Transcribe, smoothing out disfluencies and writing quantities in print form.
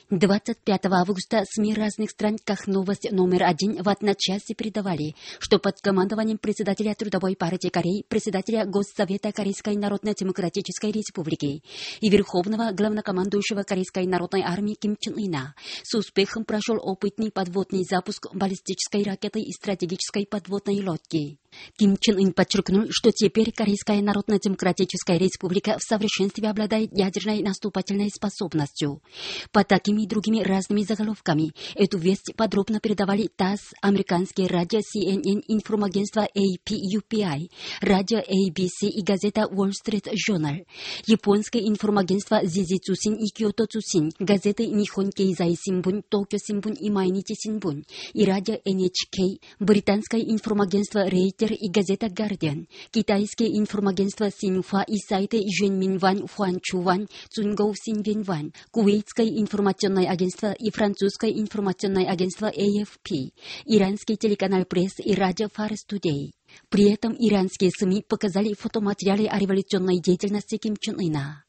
25 августа СМИ разных стран как новость номер 1 в одночасье передавали, что под командованием председателя Трудовой партии Кореи, председателя Госсовета Корейской Народно-Демократической Республики и верховного главнокомандующего Корейской народной армии Ким Чен Ына с успехом прошел опытный подводный запуск баллистической ракеты и стратегической подводной лодки. Ким Чен Ын подчеркнул, что теперь Корейская Народно-Демократическая Республика в совершенстве обладает ядерной наступательной способностью. По такими и другими разными заголовками эту весть подробно передавали ТАСС, американские радио CNN, информагентство AP-UPI, радио ABC и газета Wall Street Journal, японское информагентство Zizi Tsushin и Kyoto Tsushin, газеты Nihon Keizai Shimbun, Tokyo Shimbun и Mainichi Shimbun и радио NHK, британское информагентство Reuters и газета Guardian, китайские информагентства Синьхуа и сайты Жэньминван, Хуанчуван, Цунгоу Синьвинван, кувейтское информационное агентство и французское информационное агентство AFP, иранский телеканал Пресс и радио Fars Today. При этом иранские СМИ показали фотоматериалы о революционной деятельности Ким Чен Ына.